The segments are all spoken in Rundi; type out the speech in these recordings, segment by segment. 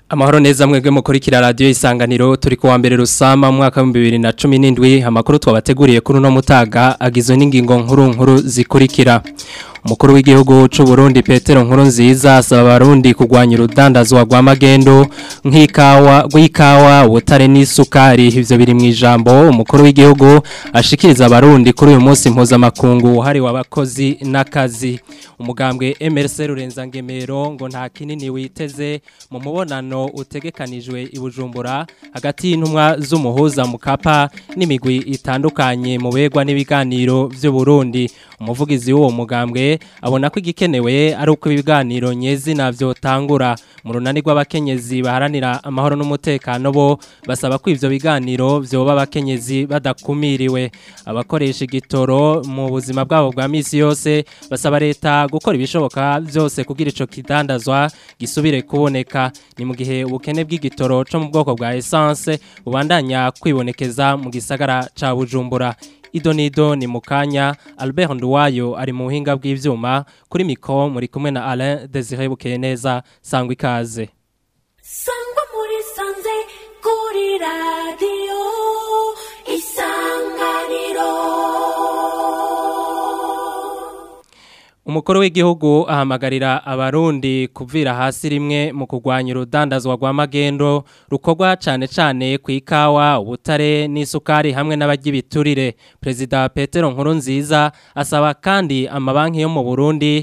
Amahoro neza mwebwe mukurikira radio Isanganiro turi kuwa mbere rusama mwaka wa 2017 amakuru twabateguriye kuri no mutaga agizwe n'ingingo nkuru zikurikira. Umukuru w'igihugu c'u Burundi Petero Nkurunziza asaba abarundi kugwanya urudandazwa rwa magendo nk'ikawa ubutare n'isukari. Ivyo biri mu ijambo umukuru w'igihugu ashikiriza abarundi kuri uyu munsi mpuzamakungu hari w'abakozi n'akazi. Umugambwe MRC Rurenzangemero ngo nta kinini witeze mu mubonano utegekanijwe i Bujumbura hagati y'intumwa z'umuhuza Mukapa n'imigwi itandukanye mu begwa n'ibiganiro vy'u Burundi. Umuvugizi w'uwo mugambwe abona ko igikenewe ari uko ibiganiro nyezi navyo tangura. Mu runani rw'abakenyezi baharanira amahoro n'umutekano bo basaba ko ivyo biganiro vyoba abakenyezi badakumiriwe. Abakoresha igitoro mu buzima bwabo bwa misi yose basaba leta gukora ibishoboka vyose kugira ico kidandazwa gisubire kuboneka. Ni mu gihe ubukene bw'igitoro co mu bwoko bwa essence bubandanya kwibonekeza mu gisagara ca Bujumbura. Idonido ni mukanya Albert Nduwayo ari mu buhinga bw'ivyuma kuri mikro muri kumwe na Alain Désiré Bukeneza sangwa ikaze. Sangwa muri sanze kuri radio Isanganiro. Umukuru w'igihugu ahamagarira abarundi kuvira hasi rimwe mu kugwanya urudandazwa rwa magendo rukorwa cane ku ikawa ubutare n'isukari hamwe n'abagibiturire. President Petero Nkurunziza asaba kandi amabanki yo mu Burundi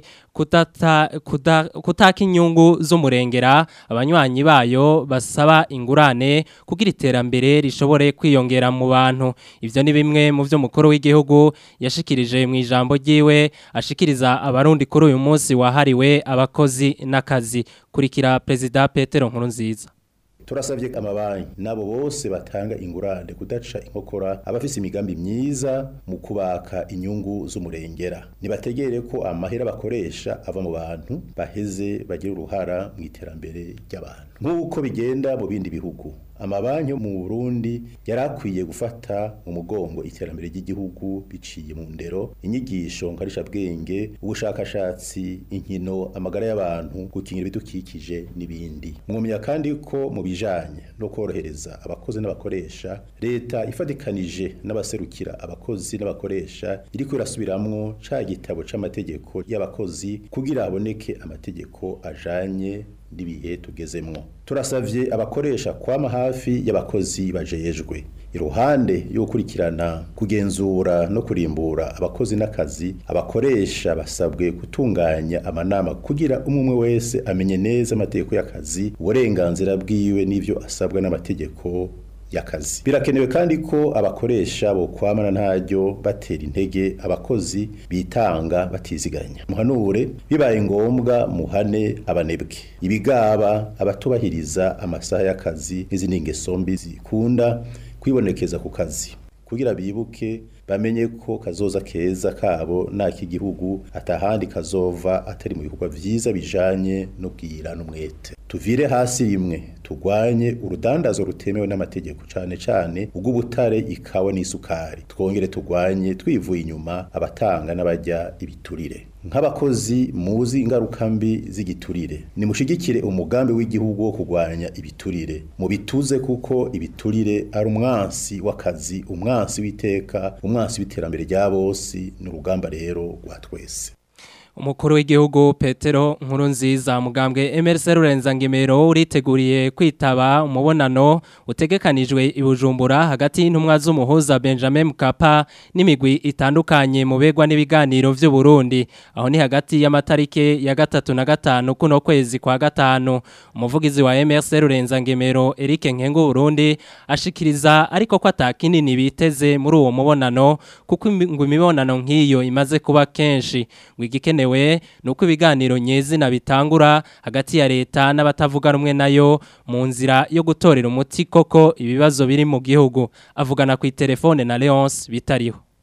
kutaka inyungu z'umurengera abanywanyi bayo basaba ingurane kugira iterambere rishobore kwiyongera mu bantu. Ivyo ni bimwe mu vyo mukuru w'igihugu yashikirije mu ijambo ryiwe ashikiriza abarundi kuri uyu munsi wahariwe abakozi n'akazi. Kurikira President Petero Nkurunziza. Turasabye amabanki nabo bose batanga ingurane kudaca inkokora abafise imigambi myiza mu kubaka inyungu z'umurengera. Nibategere ko amahera bakoresha ava mu bantu baheze bagira uruhara mu iterambere ry'abantu. Nk'uko bigenda mu bindi bihugu, amabanki mu Burundi yarakwiye gufata mu mugongo iterambere ry'igihugu biciye mu ndero, inyigisho nkarisha bwenge, ubushakashatsi, inkino, amagara y'abantu, gukingira ibidukikije n'ibindi. Mwumenya kandi ko mu bijanye no korohereza abakozi n'abakoresha, leta ifadikanije n'abaserukira abakozi n'abakoresha iriko irasubiramwo ca gitabo c'amategeko y'abakozi kugira haboneke amategeko ajanye n'ibihe tugezemwo. Turasavye abakoresha kwama hafi y'abakozi bajejwe. Iruhande yo gukurikirana, kugenzura no kurimbura abakozi n'akazi, abakoresha basabwe gutunganya amanama kugira umwe wese amenye neza amategeko y'akazi, uburenganzira bwiwe n'ivyo asabwa n'amategeko y'akazi. Birakenewe kandi ko abakoresha bo kwamana ntaryo batera intege abakozi bitanga batiziganya. Muhanure bibaye ngombwa muhane abanebwe, ibigaba abatubahiriza amasaha y'akazi n'izindi ngeso mbi zikunda kwibonekeza ku kazi, kugira bibuke bamenye ko kazoza keza kabo n'ak'igihugu atahandi kazova atari mu bikorwa vyiza bijanye no bwira n'umwete. Tuvire hasi rimwe tugwanye urudandazo rutemewe n'amategeko cane ubw'ubutare, ikawa n'isukari. Twongere tugwanye twivuye inyuma abatanga n'abajya ibiturire. Nk'abakozi muzi ingaruka mbi z'igiturire, nimushigikire umugambi w'igihugu wo kugwanya ibiturire. Mu bituze kuko ibiturire ari umwansi w'akazi, umwansi w'iteka, umwansi w'iterambere rya bose n'urugamba rero rwa twese. Umukuru w'igihugu Petero Nkurunziza mugambwe MRC Rurenzangemero uriteguriye kwitaba umubonano utegekanijwe i Bujumbura hagati y'intumwa z'umuhuza Benjamin Mkapa n'imigwi itandukanye mu begwa n'ibiganiro vy'u Burundi. Aho ni hagati y'amatarike ya 3 na 5 kuno kwezi kwa 5. Umuvugizi wa MRC Rurenzangemero Eric Nkengo Burundi ashikiriza ariko ko atakinini biteze muri uwo mubonano kuko imibonano nk'iyo imaze kuba kenshi. Wigikene nuko ibiganiro nyezi na bitangura hagati ya leta n'abatavuga rumwe nayo mu nzira yo gutorera umuti koko ibibazo biri mu gihugu. Avugana ku telefone na Leonce Bitariho.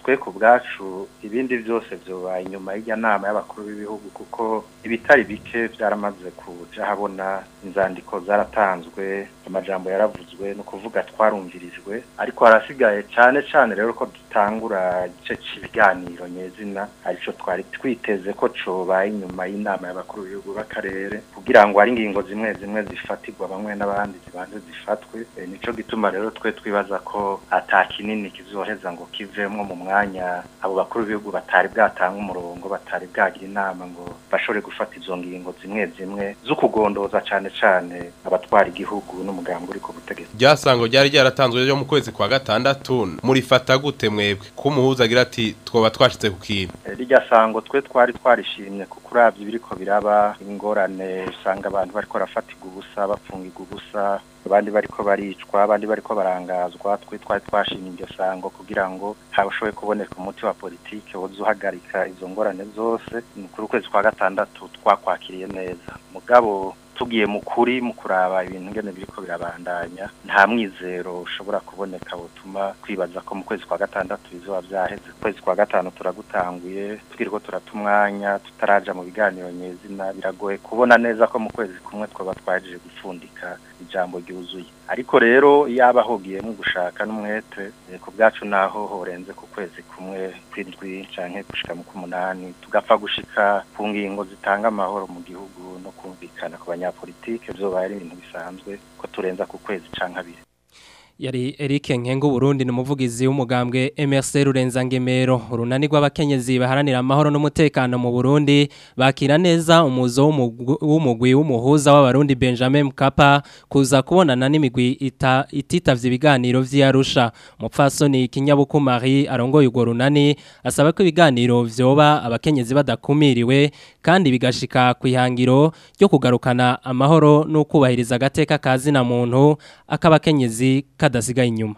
twe ku bwacu ibindi byose byobaye inyuma y'ijya nama y'abakuru b'ibihugu kuko ibitari bike byaramaze kuja habona, inzandiko zaratanzwe, amajambo yaravuzwe no kuvuga twarumvirijwe, ariko harasigaye cyane rero ko dutangura igice cy'ibiganiro nyezina arico twari twiteze ko cobaye inyuma y'inama y'abakuru b'ibihugu b'akarere kugira ngo ari ingingo zimwe zifatirwa bamwe n'abandi zibanze zifatwe. Nico gituma rero twe twibaza ko atakinini kizoheza ngo kivemwo mu mwanya abo bakuru b'ibihugu batari bwatanga umurongo, batari bwagira inama ngo bashobore gufata izo ngingo zimwe zo kugondoza cyane abatwara igihugu n'umugambi uri ku butegetsi. Ryasango ryari ryaratanzwe ryo mu kwezi kwa gatandatu, murifata gute mwebwe ko umuhuza agira ati twoba twashitse ku kintu? Ryasango twe twari twarishimye kuko uravye ibiriko biraba, ingorane usanga abantu bariko rafatirwa ubusa, bapfungirwa ubusa, abandi bariko baricwa, abandi bariko barangazwa. Twe twari twashimye iryo sango kugira ngo habashoboye kuboneka umuti wa politike wozuhagarika izo ngorane zose. Kuri kwezi kwa gatandatu twakwakiriye neza, mugabo tugiye mu kuraba ibintu ngene biriko birabandanya, nta mwizero ushobora kuboneka butuma kwibaza ko mu kwezi kwa gatandatu bizoba vyaheze. Kwezi kwa gatanu turagutanguye, tukiriko turatumwanya, tutaraja mu biganiro nyezina, biragoye kubona neza ko mu kwezi kumwe twaba twaje gupfundika ijambo ryuzuye. Ariko rero yaba hogiyemo gushaka n'umwete, ku bwacu naho horenze ku kwezi kumwe kw'indwi canke gushika mu kumunani, tugapfa gushika ku ngingo zitanga amahoro mu gihugu no kumvikana ku banyapolitike, vyobaye ari ibintu bisanzwe ko turenza ku kwezi canke abiri. Yari Eric Nkengo Burundi n'umuvugizi w'umugambwe MRC Rurenzangemero. Urunani rw'abakenyezi baharanira amahoro n'umutekano mu Burundi bakira neza umuzo w'umugwi w'umuhuza w'abarundi Benjamin Mkapa kuza kubonana n'imigwi ititavye ibiganiro vy'Arusha. Mupfasoni Kinyabuku Marie arongoye urwo runani asaba ko ibiganiro vyoba abakenyezi badakumiriwe kandi bigashika kwihangiro ryo kugarukana amahoro no kubahiriza agateka kazi na muntu akabakenyezi kadasigaye inyuma.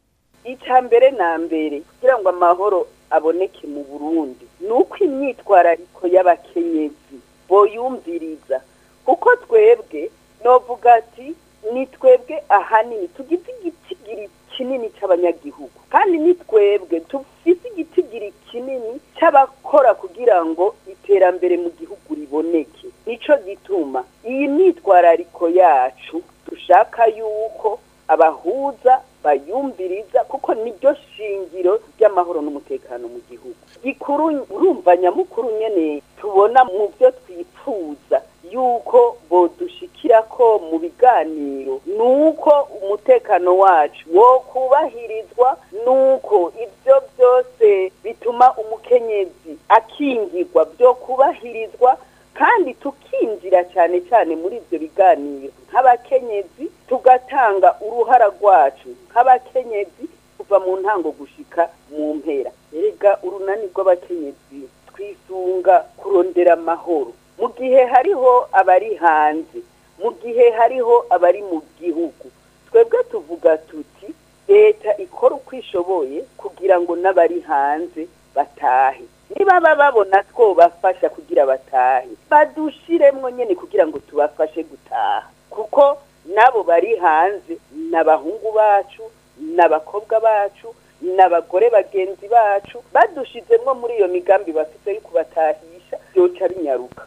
Icambere na mbere kugira ngo amahoro aboneke mu Burundi nuko imyitwarariko y'abakenyezi boyumviriza, kuko twebwe novuga ati ni twebwe ahanini tugize igitigiri kinini c'abanyagihugu, kandi ni twebwe tufise igitigiri kinini c'abakora kugira ngo iterambere mu gihugu riboneke. Nico gituma iyi myitwarariko yacu dushaka yuko abahuza bayumviriza, kuko niryo shingiro ry'amahoro n'umutekano mu gihugu. Gikuru urumva nyamukuru nyene tubona mu byo twipfuza yuko bodushikira ko mu biganiro, nuko umutekano wacu wo kubahirizwa, nuko ivyo byose bituma umukenyezi akingirwa byo kubahirizwa, kandi tukinjira cyane muri ivyo biganiro nk'abakenyezi, tugatanga uruhara rwacu nk'abakenyezi kuva mu ntango gushika mu mpera. Erega urunani rw'abakenyezi twisunga kurondera amahoro mu gihe hariho abari hanze, mu gihe hariho abari mu gihugu. Twebwe tuvuga tuti leta ikora uko ishoboye kugira ngo n'abari hanze batahe, niba babona two bafasha kugira batahe badushiremwo nyene kugira ngo tubafashe gutaha, kuko nabo bari hanze n'abahungu bacu, n'abakobwa bacu, n'abagore bagenzi bacu, badushizemwo muri iyo migambi bafite yo kubatahisha byoca binyaruka.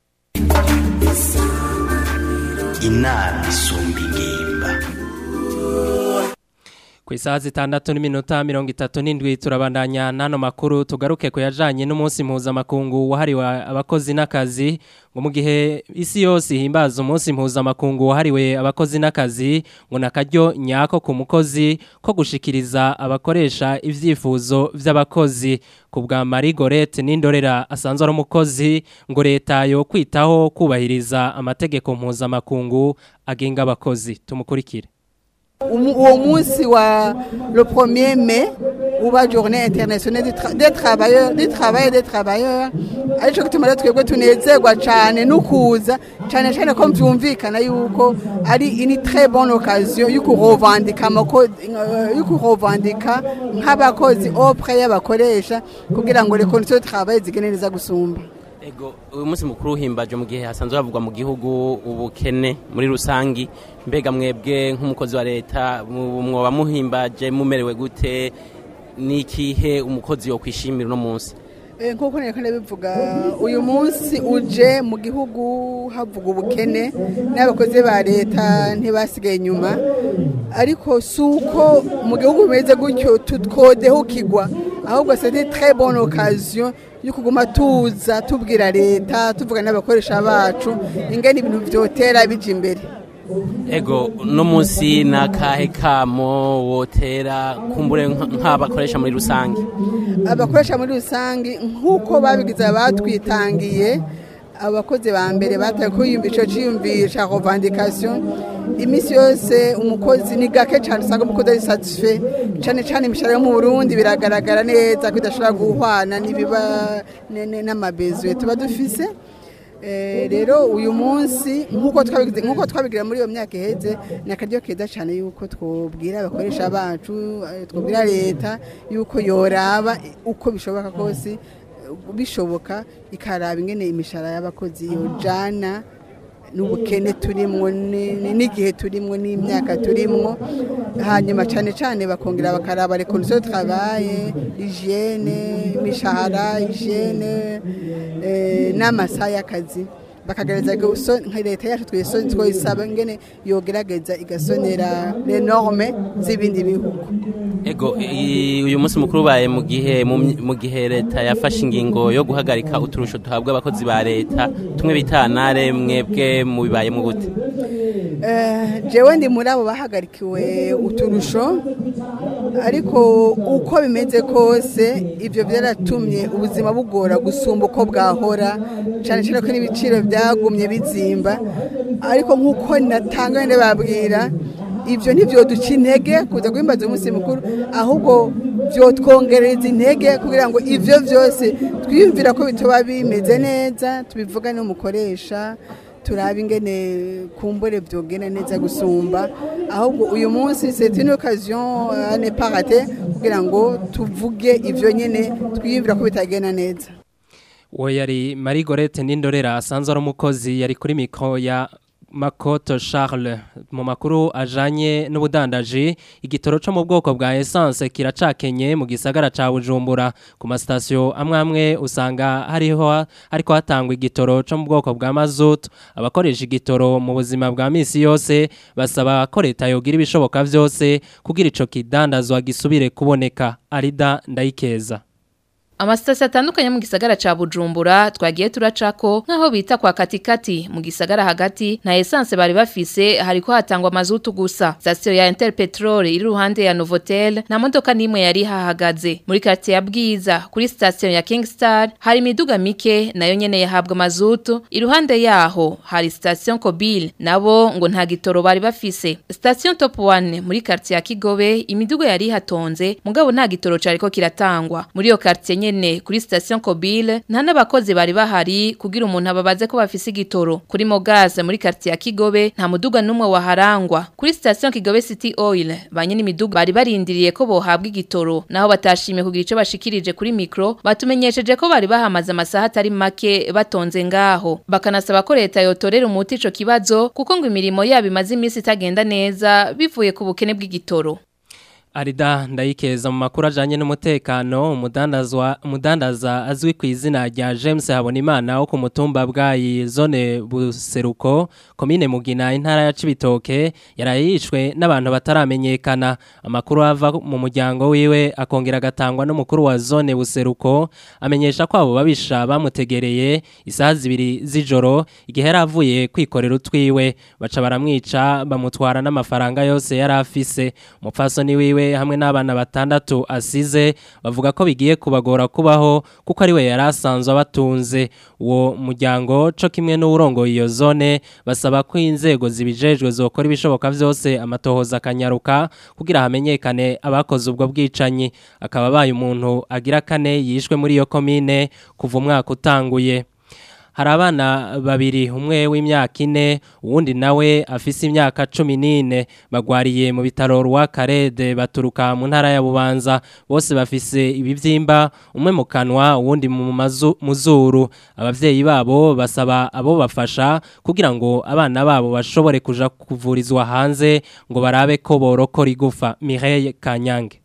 Inama isumba ingimba. Ku isaha 6:37 turabandanya nano makuru tugaruke ko yajanye n'umunsi mpuzamakungu wahariwe abakozi n'akazi, ngo mu gihe isi yose ihimbaza umunsi mpuzamakungu wahariwe abakozi n'akazi, ngo nakaryo nyako ku mukozi ko gushikiriza abakoresha ivyifuzo vy'abakozi. Ku bwa Marie Gorette Nindorera asanzwe ari umukozi, ngo leta yo kwitaho kubahiriza amategeko mpuzamakungu agenga abakozi. Tumukurikire. Au munsi wa le 1er mai uba journée internationale des travailleurs ariko tumara twebwe tunezerwa cyane nukuza cyane ko mvyumvikana yuko ari une très bonne occasion yuko rovandika nk'abakozi auprès y'abakoresha kugira ngo les conditions de travail zigene neza gusumba. Ego uyu munsi mukuru uhimbaje mu gihe hasanzwe havugwa mu gihugu ubukene muri rusangi, mbega mwebwe nk'umukozi wa leta mwoba muhimbaje mumerewe gute ni ikihe umukozi yo kwishimira uno munsi? Nk'uko nekane bivuga uyu munsi uje mu gihugu havuga ubukene n'abakozi ba leta ntibasigaye inyuma, ariko suko mu gihugu bimeze gutyo tutwodeho kigwa, ahubwo c'est une très bonne occasion yo kuguma tuza tubwira leta tuvuga n'abakoresha bacu ingene ibintu vyotera bije imbere. Ego no munsi nakahe kamo wotera kumbure nk'abakoresha muri rusange? Abakoresha muri rusange nkuko babigize batwitangiye, abakozi ba mbere bataye kuyumvisha ciyumvisha revendication imisi yose umukozi ni gake cyane usanga umukozi ari satisfait cyane cyane imishahara yo mu Burundi biragaragara neza ko idashobora guhwana n'ibiba n'amabezwe tuba dufise. Rero uyu munsi nkuko twabigira muri iyo myaka iheze nakaryo keza cyane yuko twobwira abakoresha bacu twobwira leta yuko yoraba uko bishoboka kose bishoboka ikaraba ingene imishahara y'abakozi yojana n'ubukene turimwo n'igihe turimwo n'imyaka turimwo, hanyuma cyane cyane bakongera bakaraba les conditions de travail, hygiene, imishahara, hygiene n'amasaha y'akazi, bakagereza nka leta yacu twesaba ingene yogerageza igasonera les normes z'ibindi bihugu. Ego uyu munsi mukuru baye mu gihe leta yafashe ingingo yo guhagarika uturusho duhabwa abakozi ba leta tumwe bitanare mwebwe mu bibaye mu gute? Jewe ndi muri abo bahagarikiwe uturusho, ariko uko bimeze kose ivyo byaratumye ubuzima bugora gusumba uko bwahora, cyane cyane ko n'ibiciro byagumye bizimba, ariko nkuko natanga nde babwira ivyo nivyo duca intege kuza guhimbaza umunsi mukuru, ahubwo vyotwongereza intege kugira ngo ivyo vyose twiyumvira ko bitoba bimeze neza tubivuga n'umukoresha turaba ingene kumbure vyogenda neza gusumba, ahubwo uyu munsi c'est une occasion à ne pas rater kugira ngo tuvuge ivyo nyene twiyumvira ko bitagenda neza. Uwo yari Marie Gorette Nindorera asanzwe ari umukozi yari kuri mikro ya Makoto Charles. Mu makuru ajanye n'ubudandaji, igitoro cyo mu bwoko bwa essence kiracakenye mu gisagara ca Bujumbura. Ku mastation amwe usanga hariko hatangwa igitoro cyo mu bwoko bwa mazut. Abakoresha igitoro mu buzima bwa misi yose basaba ko leta yogira ibishoboka vyose kugira ico kidandazwa gisubire kuboneka. Arida Ndayikeza. Amasitasi atandukanye mu gisagara ca Bujumbura twagiye turacako nkaho bita kwa katikati mu gisagara hagati na essence bari bafise hariko hatangwa mazutu gusa. Station ya Interpetrol iri ruhande ya Novotel na modoka nimwe yari hahagaze. Muri quartier ya Bwiza kuri station ya Kingstar hari imiduga mike nayo nyene yahabwa mazutu. Iruhande yaho hari station Kobil nabo ngo nta gitoro bari bafise. Station Top 1 muri quartier ya Kigobe imiduga yari hatonze mugabo nta gitoro cariko kiratangwa. Muri iyo quartier kuri station Kobil nta n'abakozi bari bahari kugira umuntu ababaze ko bafise igitoro. Kuri Mogaze muri quartier ya Kigobe nta muduga numwe waharangwa. Kuri station Kigobe City Oil banyene imiduga bari barindiriye ko bohabwa igitoro naho batashimye kugira ico bashikirije kuri micro batumenyesheje ko bari bahamaze amasaha atari make batonze ngaho, bakanasaba ko leta yotorera umuti ico kibazo kuko ngo imirimo yabo imaze imisi itagenda neza bivuye ku bukene bw'igitoro. Arida Ndayikeza. Mu makuru ajanye n'umutekano, umudandaza azwi ku izina rya James Habonimana wo ku mutumba bwayi zone Buseruko komine Mugina intara ya Cibitoke yarayishwe n'abantu bataramenyekana. Amakuru ava mu muryango wiwe akongera agatangwa n'umukuru wa zone Buseruko amenyesha ko abo babisha bamutegereye isaha 2 z'ijoro igihe yaravuye kwikorera utwiwe baca baramwica bamutwara n'amafaranga yose yarafise. Umupfasoni wiwe hamwe n'abana batandatu asize bavuga ko bigiye kubagora kubaho kuko ari we yarasanzwe abatunze. Uwo muryango co kimwe n'urongo iyo zone basaba ko inzego zibijejwe zokora ibishoboka vyose amatohoza akanyaruka kugira hamenyekane abakoze ubwo bwicanyi. Akaba baye umuntu agira kane yishwe muri iyo komine kuva umwaka utanguye. Hari abana babiri, umwe w'imyaka 4 uwundi nawe afise imyaka 14 bagwariye mu bitaro rwa Karede baturuka mu ntara ya Bubanza. Bose bafise ibivyimba, umwe mu kanwa uwundi mu muzuru. Abavyeyi babo basaba abo bafasha kugira ngo abana babo bashobore kuja kuvurizwa hanze ngo barabe ko borokora igufa. Mireille Kanyange.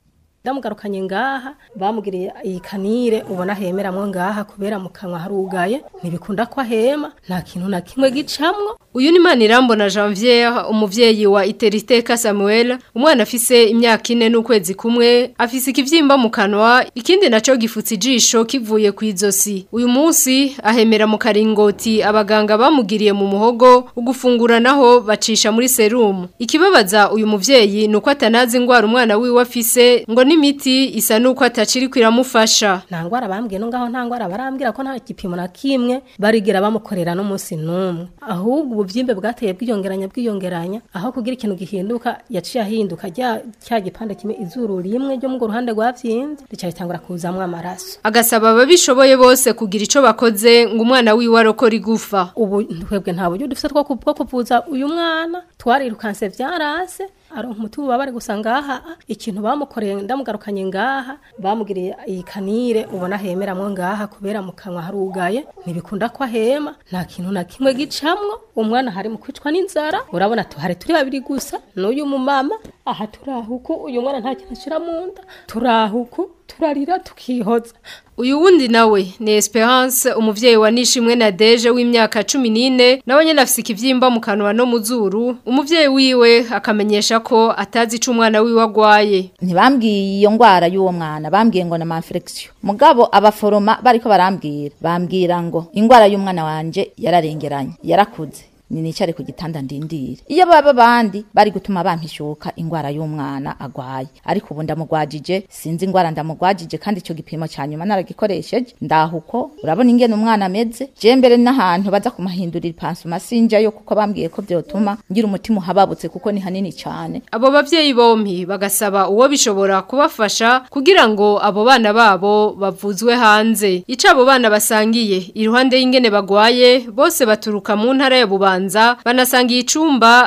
ndamugarukanye ngaha bamugiriye iyi kanire ubona hemeramwo ngaha kubera mu kanwa harugaye ntibikunda ko ahema nta kintu na kimwe gicamwo. Uyu ni Manirambona Janvier umuvyeyi wa Iteriteka Samuel umwana afise imyaka 4 n'ukwezi kumwe afise ikivyimba mu kanwa ikindi naco gifutse ijisho kivuye kwizosi. Uyu munsi ahemera mu karingoti abaganga bamugiriye mu muhogo ugufungura naho bacisha muri serum. Ikibabaza uyu muvyeyi nuko atanazi ingwara umwana wiwe afise ngo n'imiti isa nuko ataciri kwiramufasha. Nta ngwara bambwiye no ngaho nta ngwara barambwira ko nta gipimo na kimwe barigera bamukorera no munsi numwe. Ahubwo ubuvyimbe bwateye bwiyongeranya aho kugira ikintu gihinduka yaciye ahinduka cya gipande kimwe izuru rimwe ryo mu ruhande rwavyimbye ricayitangura kuzamwa amaraso. Agasaba ababishoboye bose kugira ico bakoze ngo umwana wiwe arokora igufa. Ubu twebwe nta buryo dufite two kuvuza uyu mwana twarirukanse vyarase aronka umuti bari gusanga aha ikintu bamukoreye ndamugarukanye ngaha bamugiriye iyi kanire ubona hemeramwo ngaha kubera mu kanwa harugaye ntibikunda ko ahema nta kintu na kimwe gicamwo umwana hari mu kwicwa n'inzara urabona tuhare turi babiri gusa n'uyu mumama aha turahuku uyu mwana nta kintu ashira mu nda turahuku turarira tukihoza. Uyu wundi nawe ni Esperance umuvyeyi wa Nishimwe na Deje w'imyaka 14 nawe nyene afise ikivyimba mu kanwa no mu zuru umuvyeyi wiwe akamenyesha ko atazi ico umwana wiwe agwaye. Ntibambwiye iyo ngwara y'uwo mwana bambwiye ngo na infection mugabo abaforoma bariko bambwira ngo ingwara y'umwana wanje yararengeranye yarakuze nicare ku gitanda ndindire iyo baba bandi bari gutuma bampishuka ingwara y'umwana agwaye ariko ubu ndamugwajije sinzi ingwara ndamugwajije kandi ico gipimo cyanyuma naragikoresheje ndahuko urabona ingene umwana ameze je mbere n'ahantu baza kumahindurira pansuma sinja yo kuko bambwiye ko byotuma ngira umutima uhababutse kuko ni hanini cyane. Abo bavyeyi bompi bagasaba uwo bishobora kubafasha kugira ngo abo bana babo bavuzwe hanze. Ico abo bana basangiye iruhande y'ingene bagwaye bose baturuka mu ntara ya Bubanza banasangiye icumba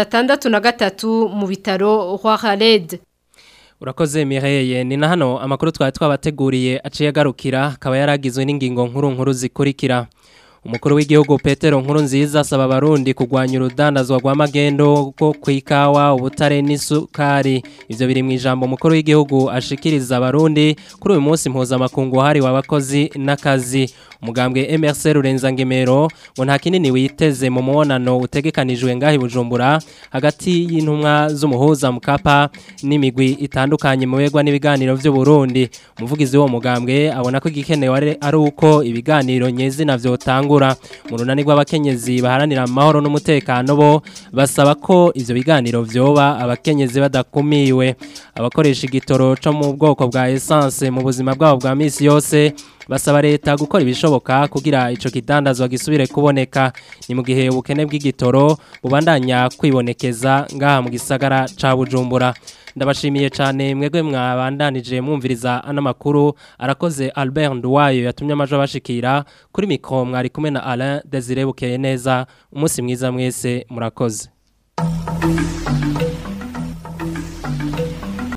603 mu bitaro Roi Khaled. Urakoze Mireille ni na hano amakuru twabateguriye aciye agarukira akaba yaragizwe n'ingingo nkuru zikurikira. Umukuru w'igihugu Petero Nkurunziza asaba abarundi kugwanya urudandazwa rwa magendo ko kwikawa ubutare n'isukari. Ivyo biri mu ijambo umukuru w'igihugu ashikiriza abarundi kuri uyu munsi mpuzamakungu wahariwe abakozi n'akazi. Umugambwe MRC Rurenzangemero ngo nta kinini witeze mu muonano utegekanijwe ngahi Bujumbura hagati y'intumwa z'umuhuza Mkapa n'imigwi itandukanye mu begwa n'ibiganiro vy'u Burundi. Umuvugizi wo mugambwe abona ko igikenewe ari uko ibiganiro nyezi navyo tangura. Mu runani rw'abakenyezi baharanira amahoro n'umutekano bo basaba ko ivyo biganiro vyoba abakenyezi badakumiwe. Abakoresha igitoro cyo mu bwoko bwa essence mu buzima bwabo bwa misi yose basaba leta gukora ibishoboka kugira ico kidandazwa gisubire kuboneka. Ni mu gihe ubukene bw'igitoro bubandanya kwibonekeza ngaha mu gisagara ca Bujumbura. Ndabashimiye cyane mwegwe mwabandanije mwumviriza ana makuru arakoze Albert Nduwayo yatumye amajo bashikira kuri mikro mwari kumwe na Alain Desire Bukeye neza umunsi mwiza mwese murakoze.